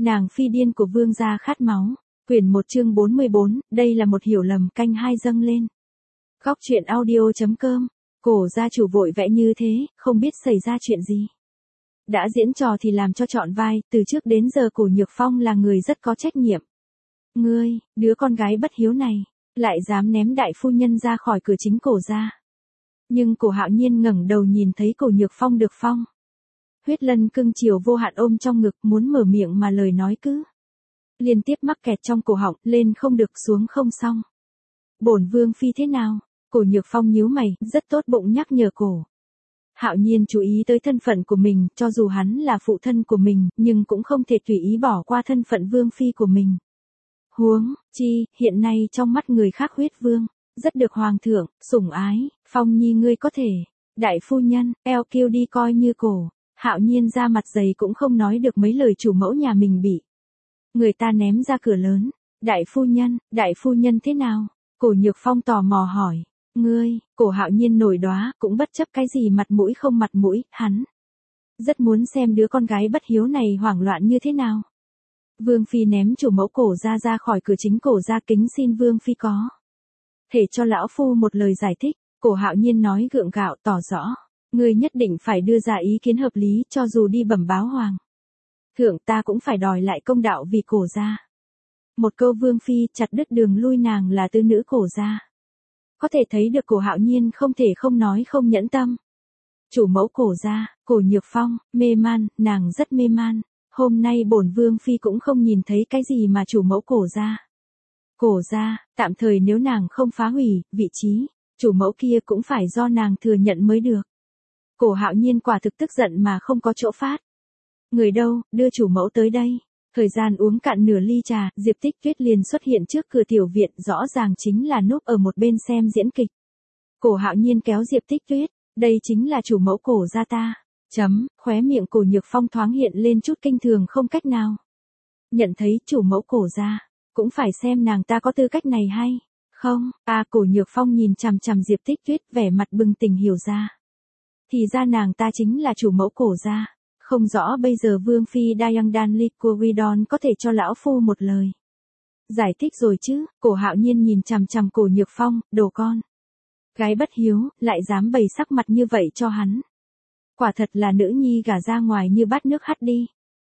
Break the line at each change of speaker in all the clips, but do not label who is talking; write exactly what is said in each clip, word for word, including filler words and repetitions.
Nàng phi điên của vương gia khát máu. Quyển một chương bốn mươi bốn, đây là một hiểu lầm, canh hai dâng lên. Góc truyện audio chấm com. Cổ gia chủ vội vẽ như thế, không biết xảy ra chuyện gì. Đã diễn trò thì làm cho trọn vai, từ trước đến giờ Cổ Nhược Phong là người rất có trách nhiệm. Ngươi, đứa con gái bất hiếu này, lại dám ném đại phu nhân ra khỏi cửa chính Cổ gia. Nhưng Cổ Hạo Nhiên ngẩng đầu nhìn thấy Cổ Nhược Phong được phong. Huyết Lân cưng chiều vô hạn ôm trong ngực, muốn mở miệng mà lời nói cứ liên tiếp mắc kẹt trong cổ họng, lên không được xuống không xong. Bổn vương phi thế nào? Cổ Nhược Phong nhíu mày, rất tốt bụng nhắc nhở Cổ Hạo Nhiên chú ý tới thân phận của mình, cho dù hắn là phụ thân của mình, nhưng cũng không thể tùy ý bỏ qua thân phận vương phi của mình. Huống chi, hiện nay trong mắt người khác huyết vương, rất được hoàng thượng sủng ái. Phong nhi ngươi có thể, đại phu nhân, eo kêu đi coi như Cổ Hạo Nhiên ra mặt dày cũng không nói được mấy lời chủ mẫu nhà mình bị người ta ném ra cửa lớn. Đại phu nhân, đại phu nhân thế nào? Cổ Nhược Phong tò mò hỏi. Ngươi, Cổ Hạo Nhiên nổi đoá, cũng bất chấp cái gì mặt mũi không mặt mũi, hắn rất muốn xem đứa con gái bất hiếu này hoảng loạn như thế nào. Vương phi ném chủ mẫu Cổ gia ra khỏi cửa chính Cổ gia, kính xin vương phi có thể cho lão phu một lời giải thích. Cổ Hạo Nhiên nói gượng gạo tỏ rõ. Ngươi nhất định phải đưa ra ý kiến hợp lý, cho dù đi bẩm báo hoàng thượng ta cũng phải đòi lại công đạo vì Cổ gia. Một câu vương phi chặt đứt đường lui nàng là tư nữ Cổ gia. Có thể thấy được Cổ Hạo Nhiên không thể không nói không nhẫn tâm. Chủ mẫu Cổ gia, Cổ Nhược Phong, mê man, nàng rất mê man. Hôm nay bổn vương phi cũng không nhìn thấy cái gì mà chủ mẫu Cổ gia. Cổ gia, tạm thời nếu nàng không phá hủy vị trí chủ mẫu kia cũng phải do nàng thừa nhận mới được. Cổ Hạo Nhiên quả thực tức giận mà không có chỗ phát. Người đâu, đưa chủ mẫu tới đây. Thời gian uống cạn nửa ly trà, Diệp Tích Tuyết liền xuất hiện trước cửa tiểu viện, rõ ràng chính là núp ở một bên xem diễn kịch. Cổ Hạo Nhiên kéo Diệp Tích Tuyết, đây chính là chủ mẫu Cổ gia ta. Chấm, khóe miệng Cổ Nhược Phong thoáng hiện lên chút kinh thường không cách nào nhận thấy chủ mẫu Cổ gia, cũng phải xem nàng ta có tư cách này hay không. À, Cổ Nhược Phong nhìn chằm chằm Diệp Tích Tuyết, vẻ mặt bừng tỉnh hiểu ra. Thì ra nàng ta chính là chủ mẫu Cổ gia. Không rõ bây giờ vương phi Dayang Dan Liquidon có thể cho lão phu một lời giải thích rồi chứ. Cổ Hạo Nhiên nhìn chằm chằm Cổ Nhược Phong, đồ con gái bất hiếu, lại dám bày sắc mặt như vậy cho hắn. Quả thật là nữ nhi gả ra ngoài như bát nước hắt đi.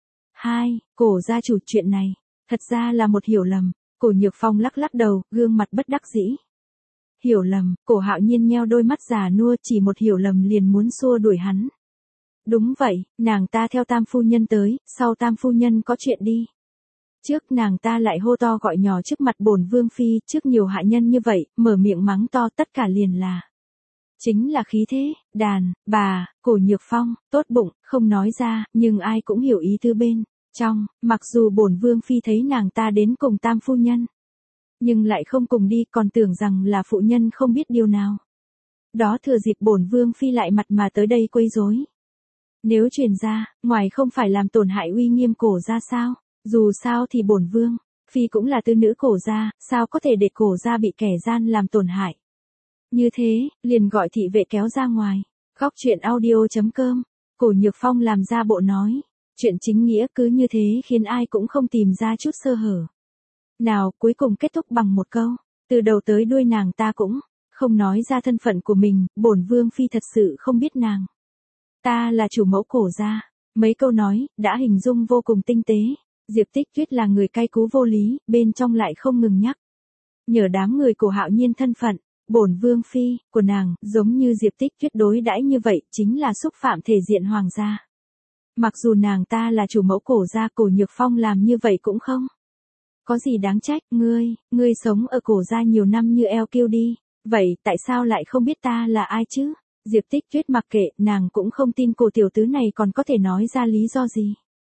Hai, Cổ gia chủ, chuyện này thật ra là một hiểu lầm. Cổ Nhược Phong lắc lắc đầu, gương mặt bất đắc dĩ. Hiểu lầm? Cổ Hạo Nhiên nheo đôi mắt già nua, chỉ một hiểu lầm liền muốn xua đuổi hắn. Đúng vậy, nàng ta theo tam phu nhân tới, sau tam phu nhân có chuyện đi. Trước nàng ta lại hô to gọi nhỏ trước mặt bổn vương phi, trước nhiều hạ nhân như vậy, mở miệng mắng to, tất cả liền là chính là khí thế, đàn, bà. Cổ Nhược Phong, tốt bụng, không nói ra, nhưng ai cũng hiểu ý tứ bên trong. Mặc dù bổn vương phi thấy nàng ta đến cùng tam phu nhân, nhưng lại không cùng đi, còn tưởng rằng là phụ nhân không biết điều nào. Đó thừa dịp bổn vương phi lại mặt mà tới đây quấy rối. Nếu truyền ra, ngoài không phải làm tổn hại uy nghiêm Cổ gia sao? Dù sao thì bổn vương phi cũng là tư nữ Cổ gia, sao có thể để Cổ gia bị kẻ gian làm tổn hại? Như thế, liền gọi thị vệ kéo ra ngoài. Góc truyện audio chấm com. Cổ Nhược Phong làm ra bộ nói chuyện chính nghĩa, cứ như thế khiến ai cũng không tìm ra chút sơ hở nào, cuối cùng kết thúc bằng một câu, từ đầu tới đuôi nàng ta cũng không nói ra thân phận của mình. Bổn vương phi thật sự không biết nàng ta là chủ mẫu Cổ gia. Mấy câu nói đã hình dung vô cùng tinh tế. Diệp Tích Tuyết là người cay cú vô lý, bên trong lại không ngừng nhắc nhờ đám người Cổ Hạo Nhiên thân phận bổn vương phi của nàng, giống như Diệp Tích Tuyết đối đãi như vậy chính là xúc phạm thể diện hoàng gia. Mặc dù nàng ta là chủ mẫu Cổ gia, Cổ Nhược Phong làm như vậy cũng không có gì đáng trách. Ngươi, ngươi sống ở Cổ gia nhiều năm như eo kêu đi, vậy tại sao lại không biết ta là ai chứ? Diệp Tích Tuyết mặc kệ, nàng cũng không tin Cổ tiểu tứ này còn có thể nói ra lý do gì.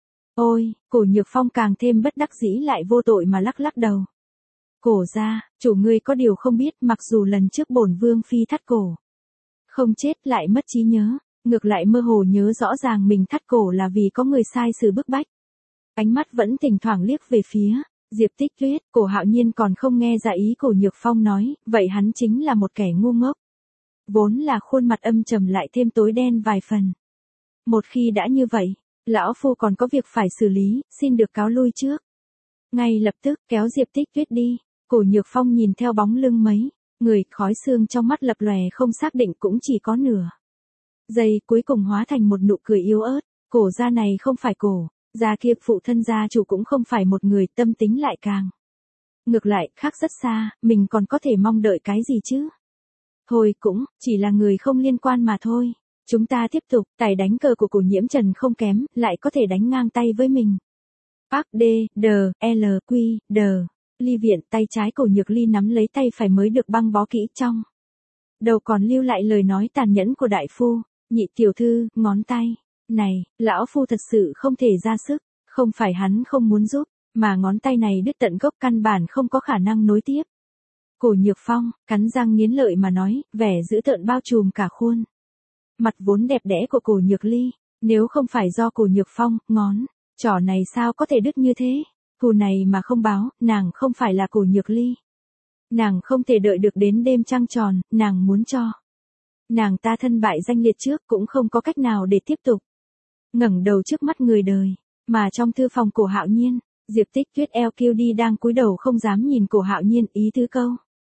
Ôi, Cổ Nhược Phong càng thêm bất đắc dĩ lại vô tội mà lắc lắc đầu. Cổ gia, chủ ngươi có điều không biết, mặc dù lần trước bổn vương phi thắt cổ không chết, lại mất trí nhớ, ngược lại mơ hồ nhớ rõ ràng mình thắt cổ là vì có người sai sự bức bách. Ánh mắt vẫn thỉnh thoảng liếc về phía Diệp Tích Tuyết. Cổ Hạo Nhiên còn không nghe ra ý Cổ Nhược Phong nói, vậy hắn chính là một kẻ ngu ngốc. Vốn là khuôn mặt âm trầm lại thêm tối đen vài phần. Một khi đã như vậy, Lão phu còn có việc phải xử lý, xin được cáo lui trước. Ngay lập tức kéo Diệp Tích Tuyết đi. Cổ Nhược Phong nhìn theo bóng lưng mấy người, khói xương trong mắt lập lòe không xác định cũng chỉ có nửa giây, cuối cùng hóa thành một nụ cười yếu ớt. Cổ gia này không phải cổ gia kia, phụ thân gia chủ cũng không phải một người, tâm tính lại càng ngược lại, khác rất xa, mình còn có thể mong đợi cái gì chứ? Thôi cũng, chỉ là người không liên quan mà thôi. Chúng ta tiếp tục, tài đánh cờ của Cổ Nhiễm Trần không kém, lại có thể đánh ngang tay với mình. Park D, D, L, Q, D. Ly viện, tay trái Cổ Nhược Ly nắm lấy tay phải mới được băng bó kỹ, trong đầu còn lưu lại lời nói tàn nhẫn của đại phu. Nhị tiểu thư, ngón tay này, lão phu thật sự không thể ra sức, không phải hắn không muốn giúp, mà ngón tay này đứt tận gốc, căn bản không có khả năng nối tiếp. Cổ Nhược Phong, cắn răng nghiến lợi mà nói, vẻ dữ tợn bao trùm cả khuôn mặt vốn đẹp đẽ của Cổ Nhược Ly. Nếu không phải do Cổ Nhược Phong, ngón trỏ này sao có thể đứt như thế? Thù này mà không báo, nàng không phải là Cổ Nhược Ly. Nàng không thể đợi được đến đêm trăng tròn, nàng muốn cho nàng ta thân bại danh liệt trước, cũng không có cách nào để tiếp tục ngẩng đầu trước mắt người đời. Mà trong thư phòng Cổ Hạo Nhiên, Diệp Tích Tuyết L Q D đang cúi đầu không dám nhìn Cổ Hạo Nhiên, ý tứ câu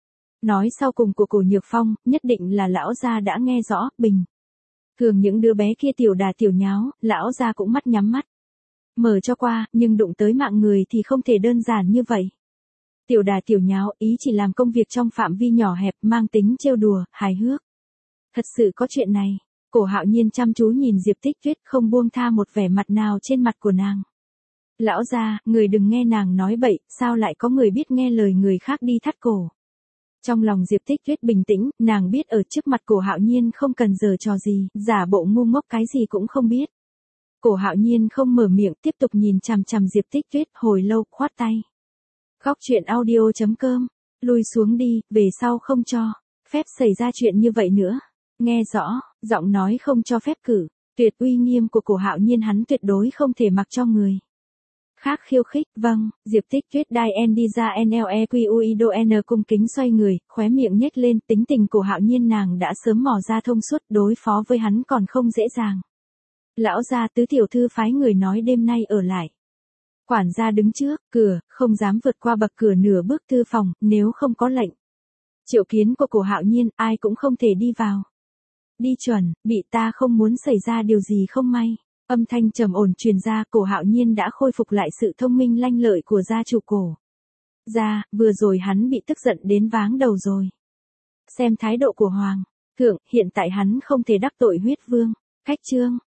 nói sau cùng của Cổ Nhược Phong, nhất định là lão gia đã nghe rõ. Bình thường những đứa bé kia tiểu đà tiểu nháo, lão gia cũng mắt nhắm mắt mở cho qua, nhưng đụng tới mạng người thì không thể đơn giản như vậy. Tiểu đà tiểu nháo, ý chỉ làm công việc trong phạm vi nhỏ hẹp, mang tính trêu đùa, hài hước. Thật sự có chuyện này. Cổ Hạo Nhiên chăm chú nhìn Diệp Tích Tuyết, không buông tha một vẻ mặt nào trên mặt của nàng. Lão gia, người đừng nghe nàng nói bậy, sao lại có người biết nghe lời người khác đi thắt cổ. Trong lòng Diệp Tích Tuyết bình tĩnh, nàng biết ở trước mặt Cổ Hạo Nhiên không cần giở trò gì, giả bộ ngu ngốc cái gì cũng không biết. Cổ Hạo Nhiên không mở miệng, tiếp tục nhìn chằm chằm Diệp Tích Tuyết hồi lâu, khoát tay. Góc truyện audio chấm com, lui xuống đi, về sau không cho phép xảy ra chuyện như vậy nữa. Nghe rõ, giọng nói không cho phép cử tuyệt uy nghiêm của Cổ Hạo Nhiên hắn tuyệt đối không thể mặc cho người khác khiêu khích. Vâng, Diệp Tích Tuyết đai en đi ra N L E Q U I D O N cung kính xoay người, khóe miệng nhếch lên, tính tình Cổ Hạo Nhiên nàng đã sớm mò ra thông suốt, đối phó với hắn còn không dễ dàng. Lão gia, tứ tiểu thư phái người nói đêm nay ở lại. Quản gia đứng trước cửa, không dám vượt qua bậc cửa nửa bước thư phòng, nếu không có lệnh triệu kiến của Cổ Hạo Nhiên, ai cũng không thể đi vào. Đi chuẩn, bị ta không muốn xảy ra điều gì không may. Âm thanh trầm ổn truyền ra, Cổ Hạo Nhiên đã khôi phục lại sự thông minh lanh lợi của gia chủ Cổ gia, vừa rồi hắn bị tức giận đến váng đầu rồi. Xem thái độ của Hoàng thượng, hiện tại hắn không thể đắc tội huyết vương. Cách chương